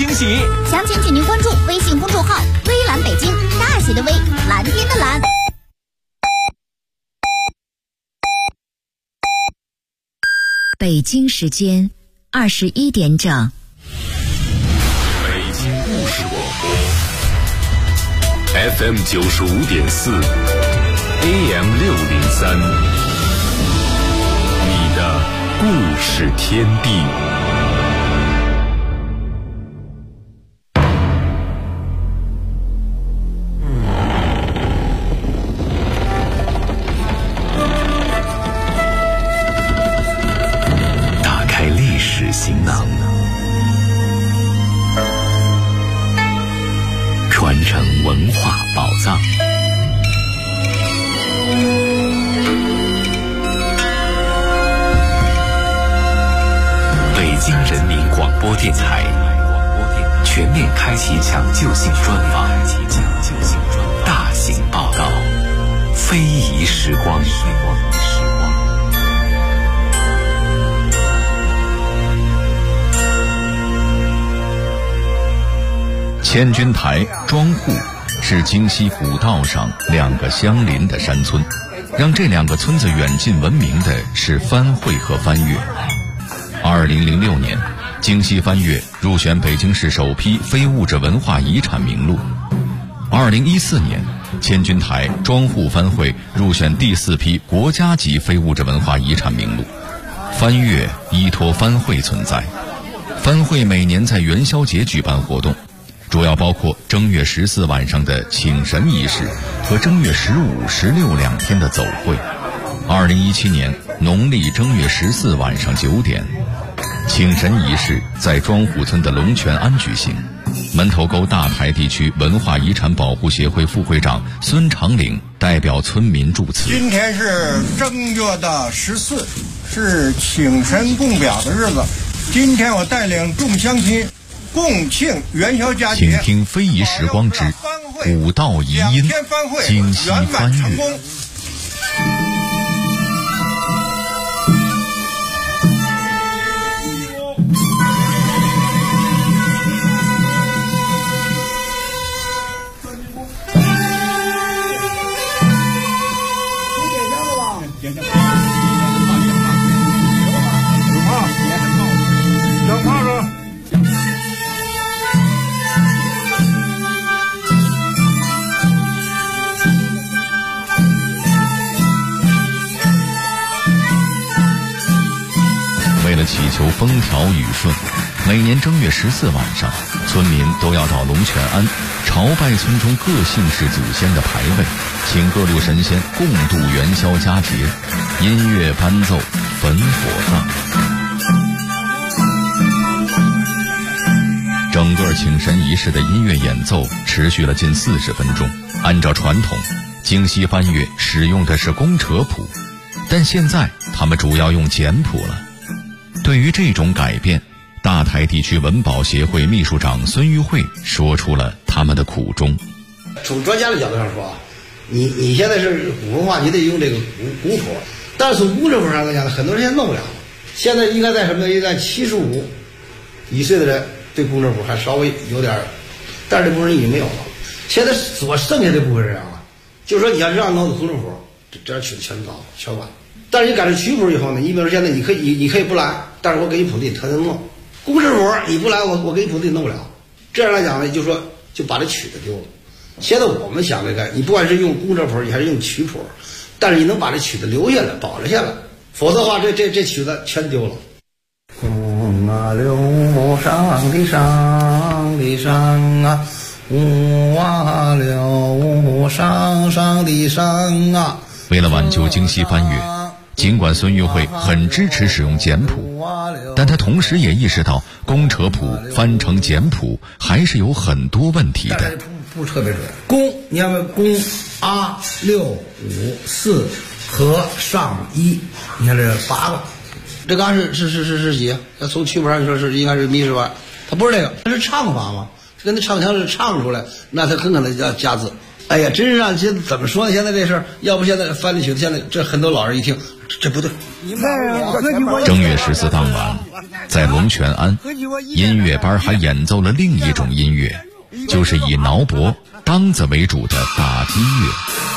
喜。 详情请您关注微信公众号“微蓝北京”，大写的微，蓝天的蓝。 北京时间21点整。 北京故事广播 FM 95.4 AM 603，你的故事天地。打开历史行囊，传承文化宝藏。北京人民广播电台全面开启抢救性专访，大型报道，非遗时光。千钧台、庄户是京西古道上两个相邻的山村，让这两个村子远近闻名的是番会和番禺。2006年，京西番禺入选北京市首批非物质文化遗产名录。2014年，千钧台、庄户番会入选第4批国家级非物质文化遗产名录。番禺依托番会存在，番会每年在元宵节举办活动，主要包括正月14晚上的请神仪式和正月15、16两天的走会。2017年农历正月14晚上9点，请神仪式在庄户村的龙泉庵举行。门头沟大台地区文化遗产保护协会副会长孙长岭代表村民祝词。 今天是正月的14，是请神供表的日子。今天我带领众乡亲共庆元宵佳节。 请听非遗时光之古道遗音，京西番禺。祈求风调雨顺，每年正月14晚上，村民都要到龙泉庵朝拜村中各姓氏祖先的牌位，请各路神仙共度元宵佳节，音乐伴奏，焚火葬。整个请神仪式的音乐演奏持续了近40分钟。按照传统，京西番禺使用的是公扯谱，但现在他们主要用简谱了。对于这种改变，大台地区文保协会秘书长孙玉慧说出了他们的苦衷。 从专家的角度上说啊，你现在是古文化，你得用这个古谱，但是从公尺谱上来讲，很多人现在弄不了。现在应该在什么？应该75以岁的人对公尺谱还稍微有点，但是这部分人已经没有了。现在所剩下这部分人啊，就是说你要让弄公尺谱，这曲子全糟全完。但是你改成曲谱以后呢，你比如说现在你可以不来，但是我给你谱地他能弄。公尺谱你不来，我给你谱地弄不了。这样来讲呢，就说就把这曲子丢了。现在我们想这个，你不管是用公尺谱，你还是用曲谱，但是你能把这曲子留下来，保留下来，否则的话，这曲子全丢了。风啊流上的上的上啊，雾啊流上的上啊。 为了挽救京西番禺，尽管孙玉慧很支持使用简谱，但他同时也意识到公扯谱翻成简谱还是有很多问题的。 不特别准，公你看公啊6、5、4和上1，你看这8个，这个是几？要从曲谱上说是应该是咪是吧？它不是这个，它是唱法嘛，跟那唱腔是唱出来，那它很可能要加字。 哎呀，真是让现在怎么说呢？现在这事儿，要不现在翻进去，现在这很多老人一听，这不对。 正月14当晚，在龙泉庵，音乐班还演奏了另一种音乐，就是以挠脖、梆子为主的打击乐。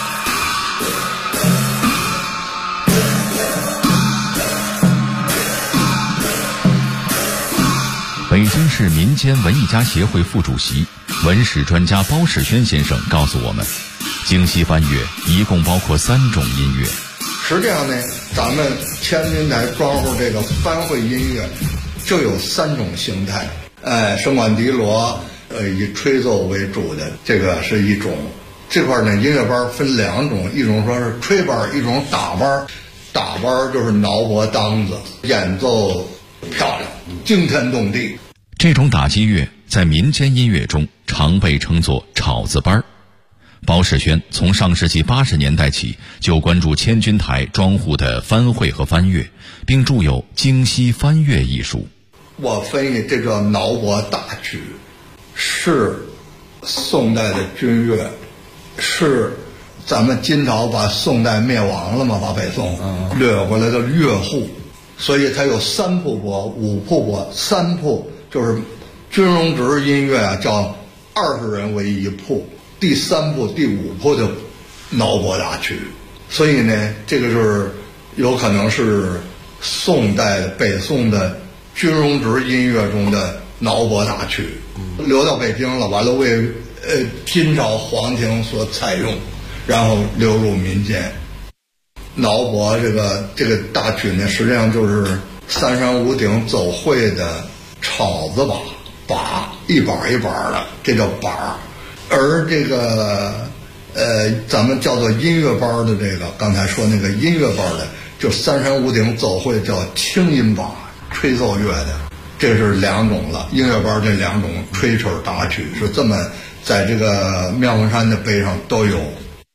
北京市民间文艺家协会副主席、文史专家包世轩先生告诉我们，京西番乐一共包括3种音乐。 实际上呢，咱们千军台庄户这个番会音乐就有3种形态。笙管笛锣，以吹奏为主的，这个是一种。这块呢，音乐班分2种，一种说是吹班，一种打班。打班就是挠脖梆子，演奏漂亮，惊天动地。 这种打击乐在民间音乐中常被称作炒子班。包世轩从上世纪80年代起就关注千军台庄户的番会和番乐，并著有《京西番乐》一书。 我分析这个挠脖大曲是宋代的军乐，是咱们金朝把宋代灭亡了嘛，把北宋掠过来的乐户，所以它有3铺拨、5铺拨。3铺就是军容值音乐啊，叫20人为1铺，第3铺、第5铺的挠脖大曲。所以呢，这个就是有可能是宋代北宋的军容值音乐中的挠脖大曲，流到北京了，完了为金朝皇庭所采用，然后流入民间。挠脖这个大曲呢，实际上就是三山五鼎走会的炒子把一板一板的，这叫板。而这个咱们叫做音乐班的这个，刚才说那个音乐班的，就三山五鼎走会叫轻音把，吹奏乐的，这是2种了。音乐班这2种吹曲打曲是这么在这个妙峰山的碑上都有。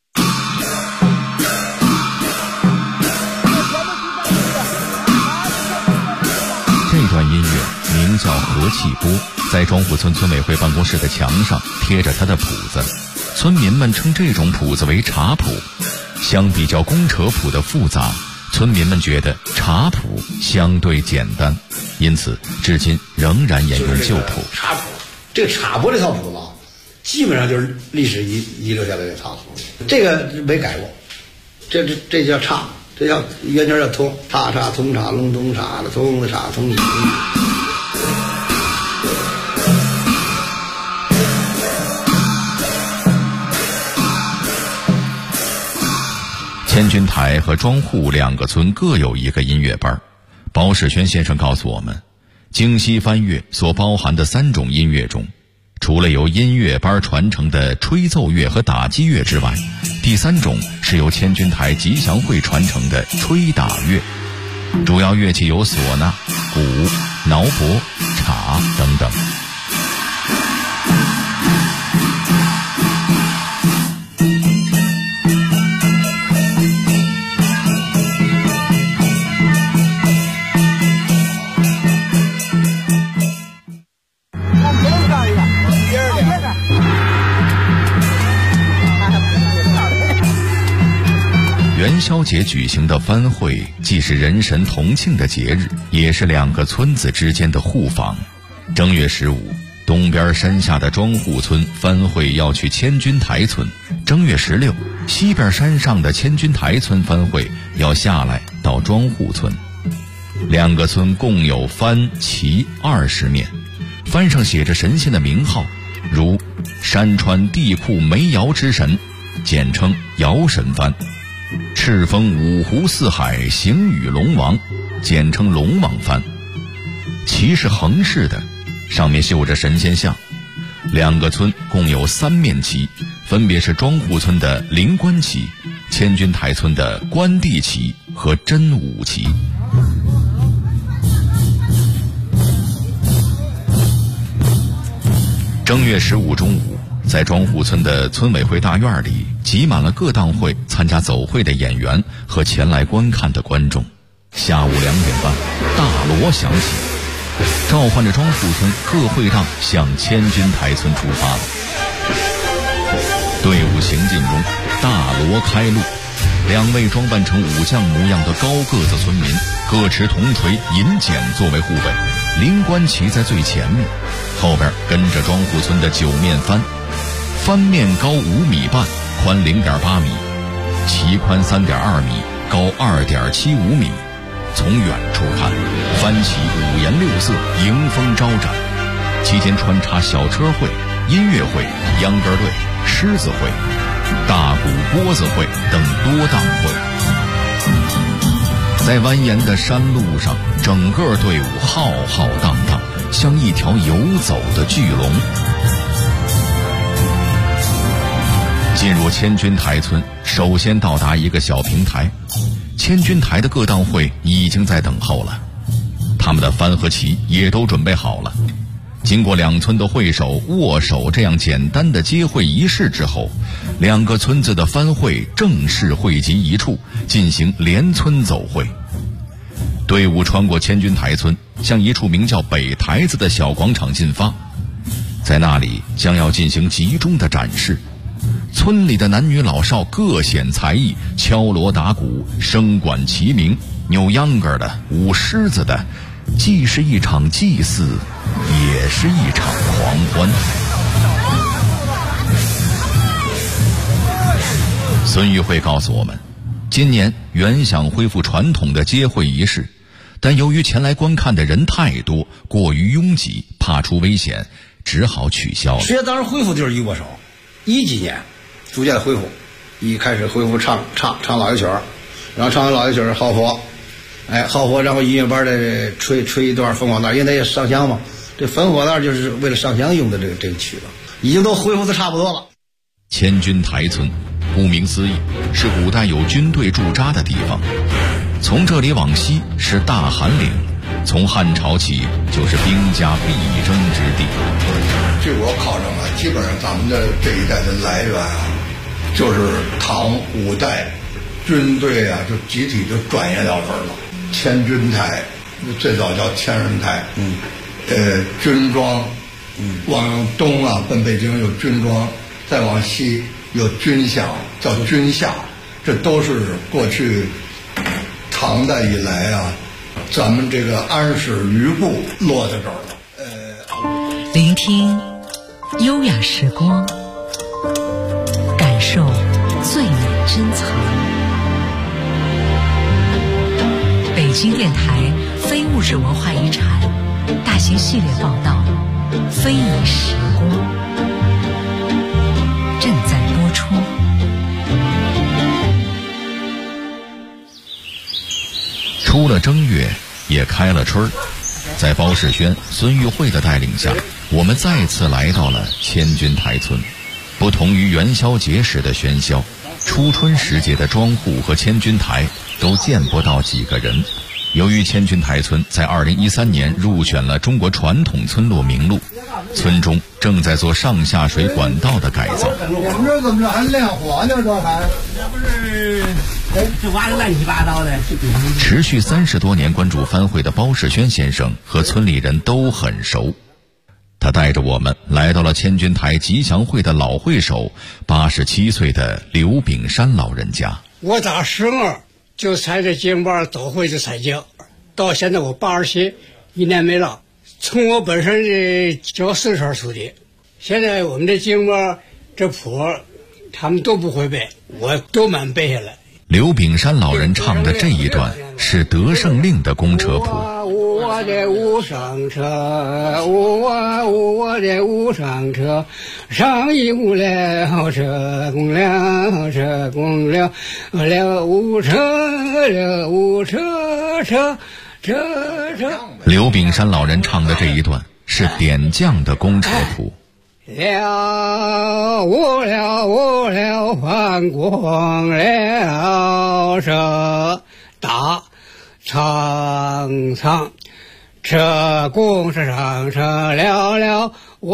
这段音乐名叫和气波，在庄户村村委会办公室的墙上贴着它的谱子，村民们称这种谱子为茶谱。相比较公扯谱的复杂，村民们觉得茶谱相对简单，因此至今仍然沿用旧谱。 茶谱，这个茶谱这套谱子基本上就是历史遗留下来的茶谱，这个没改过。这叫茶，这叫原名叫通，茶通茶龙通茶的通的茶通。 千军台和庄户2个村各有一个音乐班。包世轩先生告诉我们，京西番乐所包含的3种音乐中，除了由音乐班传承的吹奏乐和打击乐之外，第3种是由千军台吉祥会传承的吹打乐。主要乐器有唢呐、鼓、挠脖、镲等等。元宵节举行的番会，既是人神同庆的节日，也是2个村子之间的互访。正月15，东边山下的庄户村番会要去千军台村；正月16，西边山上的千军台村番会要下来到庄户村。2个村共有番旗20面，番上写着神仙的名号，如山川地库煤窑之神，简称窑神番；赤峰五湖四海行雨龙王，简称龙王番。旗是横式的，上面绣着神仙像。2个村共有3面旗，分别是庄户村的灵官旗、千军台村的关帝旗和真武旗。正月15中午，在庄户村的村委会大院里，挤满了各档会参加走会的演员和前来观看的观众。下午2点半，大锣响起，召唤着庄户村各会档向千军台村出发了。队伍行进中，大锣开路，两位装扮成武将模样的高个子村民，各持铜锤、银剪作为护卫，灵官骑在最前面，后边跟着庄户村的9面幡，幡面高5米半，宽0.8米，旗宽3.2米，高2.75米。从远处看，幡旗5颜6色，迎风招展，期间穿插小车会、音乐会、秧歌队、狮子会、大鼓拨子会等多档会。在蜿蜒的山路上，整个队伍浩浩荡荡，像一条游走的巨龙。进入千钧台村，首先到达一个小平台，千钧台的各档会已经在等候了，他们的幡和旗也都准备好了。经过两村的会手握手这样简单的接会仪式之后，两个村子的幡会正式汇集一处，进行连村走会。队伍穿过千钧台村，向一处名叫北台子的小广场进发，在那里将要进行集中的展示。村里的男女老少各显才艺，敲锣打鼓，声管齐鸣，扭秧歌的，舞狮子的，既是一场祭祀，也是一场狂欢。孙玉慧告诉我们，今年原想恢复传统的接会仪式，但由于前来观看的人太多，过于拥挤，怕出危险，只好取消了。 实际上当时恢复就是一握手，10几年逐渐的恢复，一开始恢复唱老爷曲，然后唱完老爷曲好火，好火，然后音乐班的吹一段烽火弹，因为也上香嘛，这烽火弹就是为了上香用的这个曲子，已经都恢复的差不多了。 千钧台村顾名思义是古代有军队驻扎的地方，从这里往西是大韩岭，从汉朝起就是兵家必争之地。 据我考证啊，基本上咱们的这一带的来源啊，就是唐5代军队啊，就集体就转移到这儿了。千钧台最早叫千人台，军庄，往东啊奔北京有军庄，再往西有军饷，叫军下，这都是过去唐代以来啊，咱们这个安史余部落在这儿了。 聆听优雅时光，感受最美珍藏。北京电台非物质文化遗产大型系列报道《非遗时光》正在播出。 出了正月，也开了春儿。在包世轩、孙玉慧的带领下，我们再次来到了千钧台村。不同于元宵节时的喧嚣，初春时节的庄户和千钧台都见不到几个人。由于千钧台村在2013年入选了中国传统村落名录，村中正在做上下水管道的改造。 我们这怎么着还亮火呢？这还那不是这挖的乱七八糟的。 持续30多年关注番会的包世轩先生和村里人都很熟，他带着我们来到了千钧台吉祥会的老会手87岁的刘炳山老人家。 我打12就参这京班走会的参加，到现在我87，1年没了。从我本身的教4圈出的，现在我们这京班这谱他们都不会背，我都满背下来。 刘炳山老人唱的这一段是得胜令的公车谱。 我的无上车，我的无上车，上一无了车，公了车，公了无车，了无车车。 刘炳山老人唱的这一段是点将的公车谱。 我了反光了车，打长长车公是上车了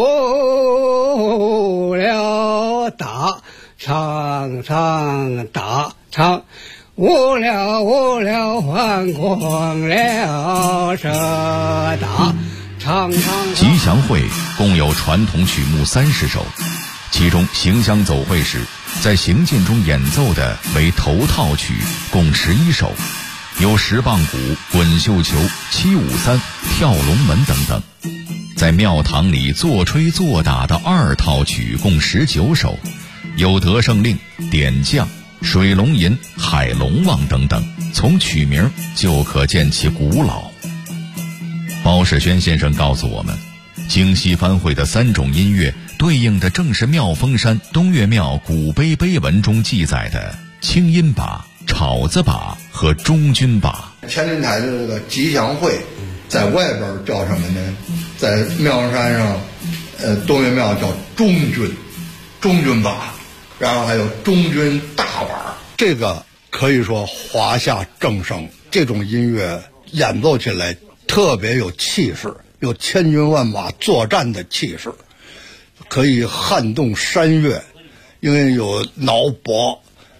我了打长长打长。我了反光了车打长长。 吉祥会共有传统曲目30首，其中行香走会时， 在行进中演奏的为头套曲，共11首，有十棒鼓、滚绣球、753、跳龙门等等。在庙堂里做吹做打的二套曲共19首，有得胜令、点将、水龙吟、海龙王等等，从曲名就可见其古老。包世轩先生告诉我们，京西番会的3种音乐对应的正是妙峰山东岳庙古碑碑文中记载的清音把、炒子把和中军把。 千军台的这个吉祥会在外边叫什么呢？在妙山上东岳庙叫中军把，然后还有中军大碗，这个可以说华夏正声。这种音乐演奏起来特别有气势，有千军万马作战的气势，可以撼动山岳，因为有挠钹，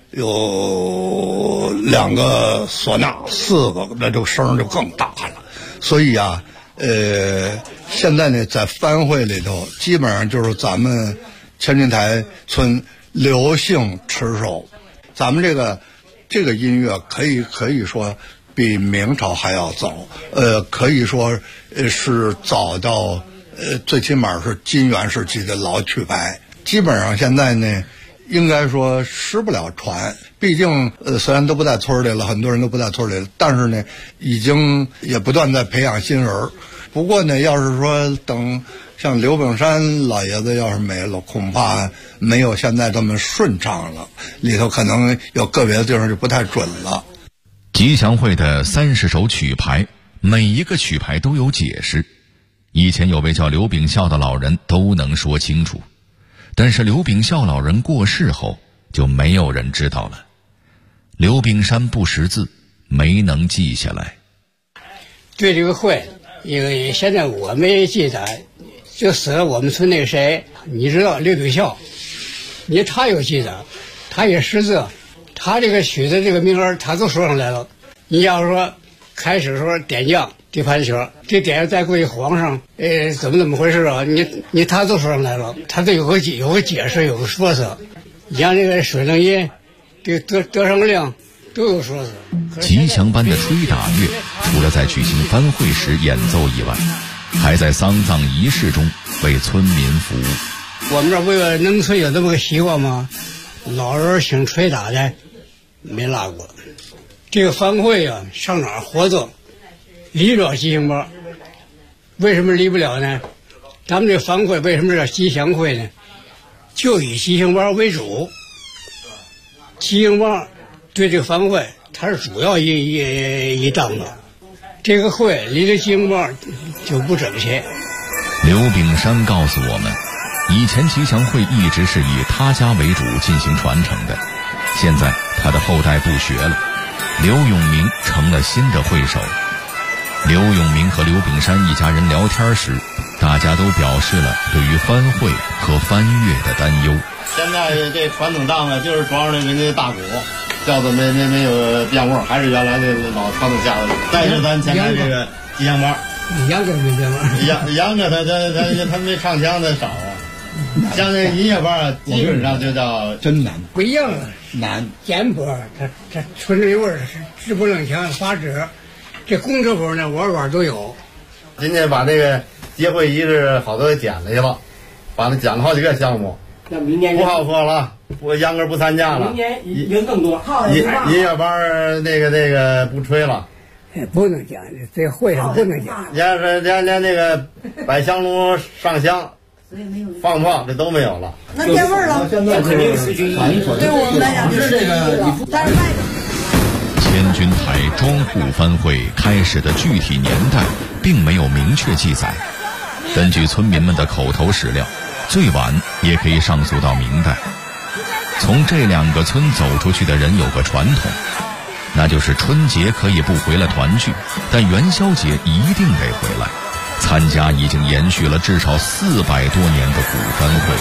有2个唢呐，4个，那这个声就更大了。所以啊，现在呢，在番会里头，基本上就是咱们千军台村刘姓持守。咱们这个音乐可以说比明朝还要早，可以说是早到最起码是金元时期的老曲牌。基本上现在呢，应该说失不了传。毕竟虽然都不在村里了，很多人都不在村里了，但是呢，已经也不断在培养新人。不过呢，要是说等像刘炳山老爷子要是没了，恐怕没有现在这么顺畅了，里头可能有个别的地方就不太准了。 吉祥会的30首曲牌，每一个曲牌都有解释。以前有位叫刘炳孝的老人都能说清楚，但是刘炳孝老人过世后，就没有人知道了。刘炳山不识字，没能记下来。 对这个会，因为现在我没记载，就死了我们村那个谁，你知道刘炳孝，他有记载，他也识字，他这个曲子这个名儿他都说上来了。你要是说开始说点将地盘曲，这点将再过去皇上，怎么回事啊？你他都说上来了，他都有个解释，有个说辞。你像这个水冷吟，这个得胜令都有说辞。 吉祥班的吹打乐，除了在举行番会时演奏以外，还在丧葬仪式中为村民服务。 我们这为了农村有这么个习惯吗？老人请吹打的没落过。这个番会啊，上哪儿活动离不了吉祥班。为什么离不了呢？咱们这番会为什么叫吉祥会呢？就以吉祥班为主。吉祥班对这个番会它是主要一档的，这个会离这吉祥班就不整齐。 刘炳山告诉我们，以前吉祥会一直是以他家为主进行传承的，现在他的后代不学了，刘永明成了新的会手。刘永明和刘炳山一家人聊天时，大家都表示了对于番会和番乐的担忧。 现在这传统账啊，就是庄上的人家大鼓，叫做没有变味，还是原来的老传统架子。再是咱现在这个吉祥班， 杨哥没变味， 杨哥他没唱腔的少啊。像那音乐班啊，基本上就叫真难， 不一样了， 难。 简谱它纯粹味儿是直不楞腔发指，这工程谱呢玩法都有。 今天把这个结会仪式好多给捡了去了，把那捡了好几个项目。 那明年不好说了，我杨哥不参加了。 明年人更多。 音乐班那个不吹了。 不能讲，这会上不能讲。 连那个摆香炉上香。放炮这都没有了， 那变味了， 肯定失去意义。 对我们来讲就是这个，但是外头。 千军台庄户番会开始的具体年代并没有明确记载，根据村民们的口头史料，最晚也可以上溯到明代。从这2个村走出去的人有个传统，那就是春节可以不回来团聚，但元宵节一定得回来。参加已经延续了至少400多年的古番会。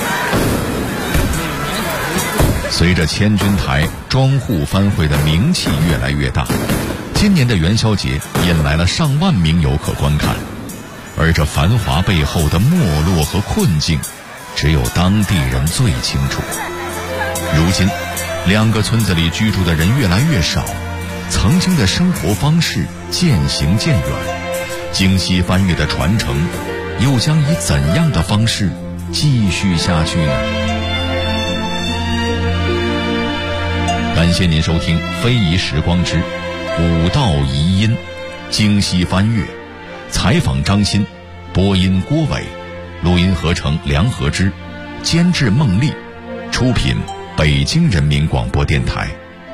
随着千军台庄户番会的名气越来越大，今年的元宵节引来了上万名游客观看，而这繁华背后的没落和困境，只有当地人最清楚。 如今两个村子里居住的人越来越少，曾经的生活方式渐行渐远，京西翻越的传承又将以怎样的方式继续下去呢？感谢您收听《非遗时光之古道遗音》，京西翻越，采访张鑫，播音郭伟，录音合成梁和之，监制孟丽，出品北京人民广播电台。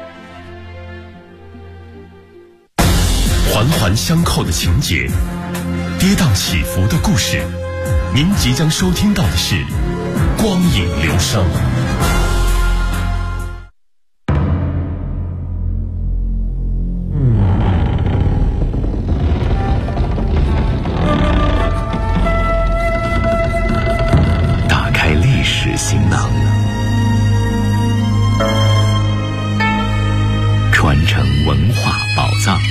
环环相扣的情节，跌宕起伏的故事，您即将收听到的是光影流声。打开历史行囊，传承文化宝藏。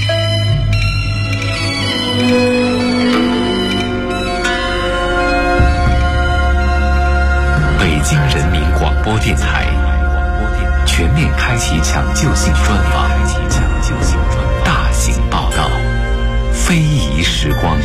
北京人民广播电台全面开启抢救性专访，大型报道，非遗时光。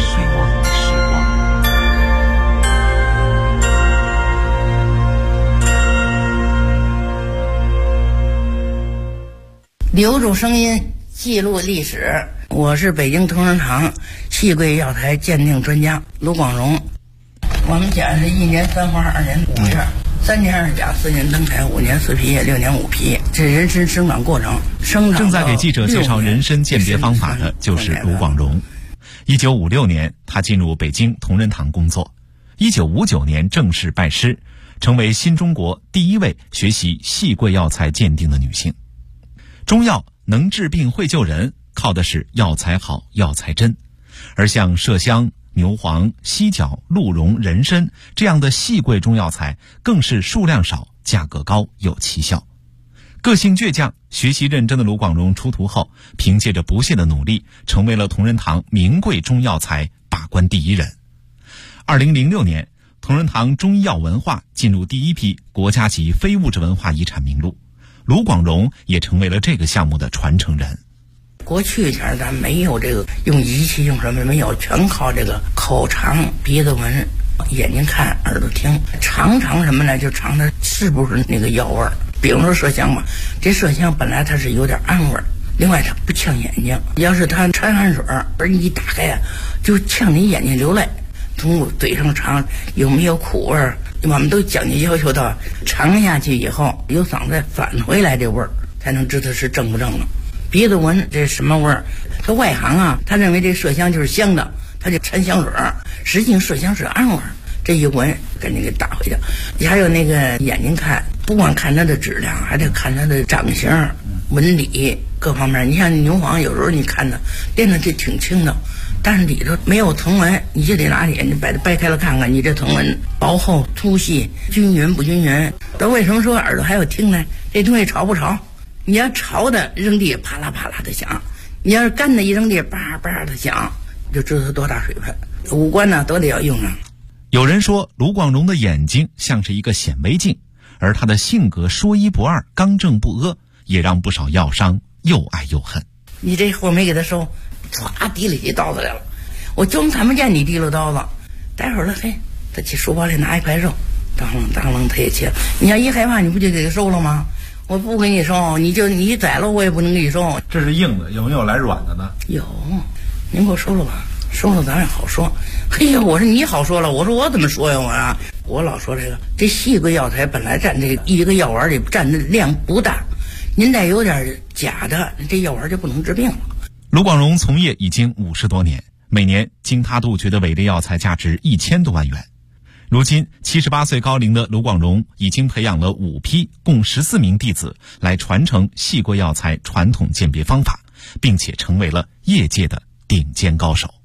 留住声音，记录历史。我是北京同仁堂戏柜药材鉴定专家卢广荣。我们家是1年3花2年5月，3年2甲4年灯彩5年4皮叶6年5皮，这人参生长过程。 正在给记者介绍人参鉴别方法的就是卢广荣。1956年，他进入北京同仁堂工作。1959年正式拜师，成为新中国第一位学习戏柜药材鉴定的女性。中药能治病会救人，靠的是药材好、药材真。而像麝香、牛黄、犀角、鹿茸、人参这样的细贵中药材，更是数量少、价格高、有奇效。个性倔强、学习认真的卢广荣出徒后，凭借着不懈的努力，成为了同仁堂名贵中药材把关第一人。2006年，同仁堂中医药文化进入第一批国家级非物质文化遗产名录，卢广荣也成为了这个项目的传承人。 过去前咱没有这个用仪器用什么没有，全靠这个口尝、鼻子闻、眼睛看、耳朵听，尝什么呢？就尝它是不是那个药味儿。比如说麝香嘛，这麝香本来它是有点暗味儿，另外它不呛眼睛。要是它掺汗水，而你一打开呀，就呛你眼睛流泪。从嘴上尝有没有苦味儿，我们都讲究要求到尝下去以后，由嗓子返回来这味儿，才能知道是正不正了。鼻子闻这什么味儿？他外行啊，他认为这麝香就是香的，他就掺香水儿，实际上麝香是暗味儿。这一闻赶紧给打回去。还有那个眼睛看，不光看它的质量，还得看它的长相、纹理各方面。你像牛黄，有时候你看它练的这挺轻的，但是里头没有藤纹，你就得拿眼睛把它掰开了看看，你这藤纹薄厚、粗细、均匀不均匀。那为什么说耳朵还有听呢？这东西潮不潮？你要潮的扔地啪啦啪啦的响，你要是干的一扔地叭叭的响，就知道它多大水分。五官呢都得要用上。 有人说卢广荣的眼睛像是一个显微镜，而他的性格说一不二、刚正不阿，也让不少药商又爱又恨。 你这货没给他收，唰提了起刀子来了，我就看不见你提了刀子。待会儿了，嘿，他去书包里拿一块肉，当啷他也切。你要一害怕，你不就给他收了吗？我不给你收，你宰了我也不能给你收。 这是硬的，有没有来软的呢？ 有，您给我收了吧，收了咱也好说。嘿呀，我说你好说了，我说我怎么说呀？我老说这细贵药材本来占这一个药丸里占的量不大，您再有点假的，这药丸就不能治病了。 卢广荣从业已经50多年，每年经他杜绝的伪劣药材价值1000多万元。如今78岁高龄的卢广荣已经培养了5批共14名弟子来传承细贵药材传统鉴别方法，并且成为了业界的顶尖高手。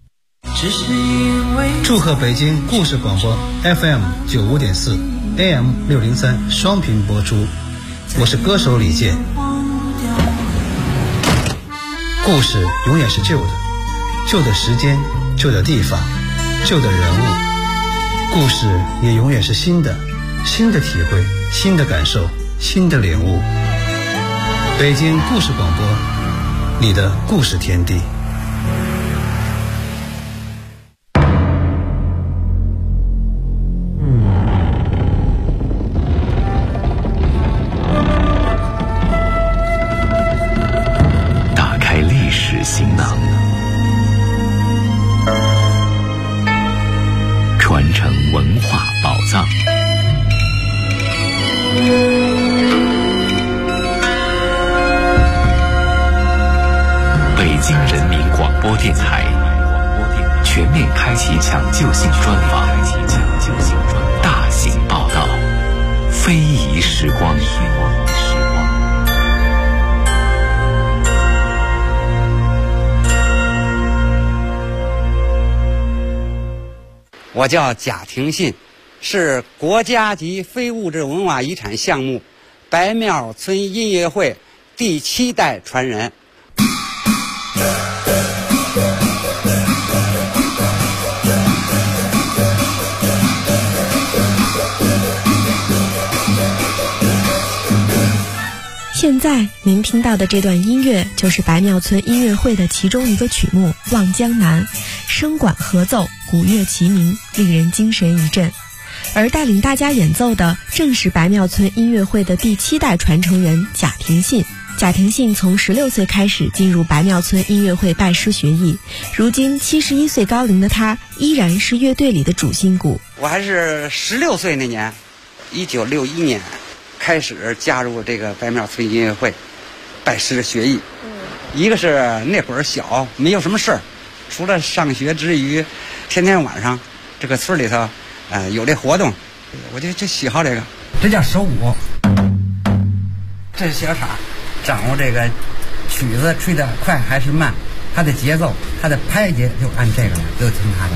祝贺北京故事广播 FM 95.4 AM 603双频播出，我是歌手李健。故事永远是旧的，旧的时间、旧的地方、旧的人物，故事也永远是新的，新的体会、新的感受、 新的领悟。北京故事广播，你的故事天地。 打开历史行囊，传承文化宝藏。北京人民广播电台全面开启抢救性专访，大型报道，非遗时光。 我叫贾廷信，是国家级非物质文化遗产项目白庙村音乐会第7代传人。 现在您听到的这段音乐就是白庙村音乐会的其中一个曲目《望江南》，声管合奏，鼓乐齐鸣，令人精神一振。而带领大家演奏的正是白庙村音乐会的第7代传承人贾廷信。贾廷信从16岁开始进入白庙村音乐会拜师学艺，如今71岁高龄的他依然是乐队里的主心骨。 我还是16岁那年，1961年开始加入这个白庙村音乐会拜师学艺。一个是那会儿小，没有什么事儿，除了上学之余，天天晚上这个村里头有这活动，我就喜好这个。这叫手鼓，这是小叉，掌握这个曲子吹得快还是慢，它的节奏，它的拍节就按这个了，就听它的。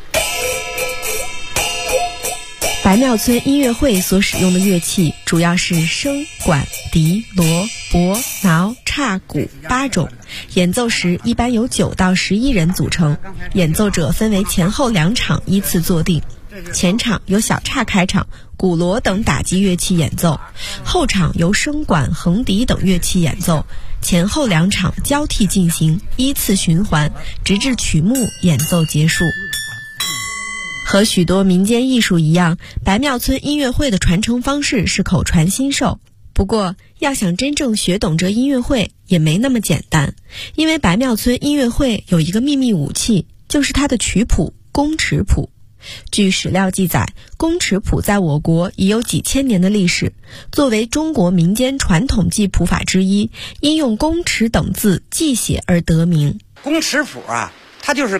白庙村音乐会所使用的乐器主要是笙、管、笛、锣、钹、挠、叉、鼓8种，演奏时一般由9到11人组成，演奏者分为前后2场依次坐定。前场由小叉开场，鼓锣等打击乐器演奏，后场由笙管、横笛等乐器演奏，前后2场交替进行，依次循环，直至曲目演奏结束。和许多民间艺术一样，白庙村音乐会的传承方式是口传心授。不过，要想真正学懂这音乐会也没那么简单，因为白庙村音乐会有一个秘密武器，就是它的曲谱宫尺谱。据史料记载，宫尺谱在我国已有几千年的历史，作为中国民间传统记谱法之一，因用宫尺等字记写而得名。 宫尺谱啊，它就是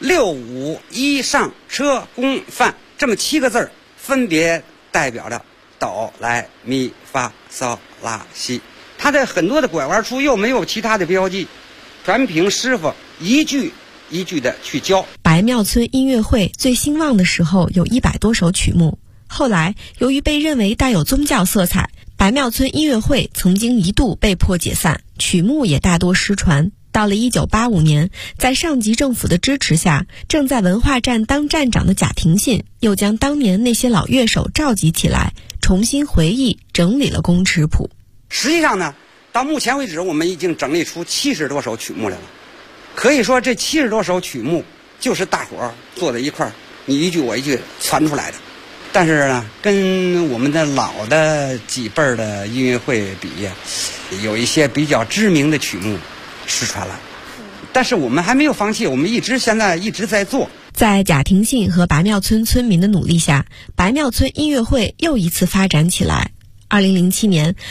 6、5、1上车宫范这么7个字，分别代表着哆来咪发嗦拉西。它的很多的拐弯处又没有其他的标记，全凭师傅一句一句的去教。 白庙村音乐会最兴旺的时候有100多首曲目，后来由于被认为带有宗教色彩，白庙村音乐会曾经一度被迫解散，曲目也大多失传。到了1985年，在上级政府的支持下，正在文化站当站长的贾廷信又将当年那些老乐手召集起来，重新回忆整理了宫尺谱。 实际上呢，到目前为止我们已经整理出70多首曲目来了。可以说这70多首曲目就是大伙儿坐在一块儿，你一句我一句传出来的。但是呢，跟我们的老的几辈儿的音乐会比呀，有一些比较知名的曲目失传了。但是我们还没有放弃，我们现在一直在做。 在贾廷信和白庙村村民的努力下，白庙村音乐会又一次发展起来。2007年，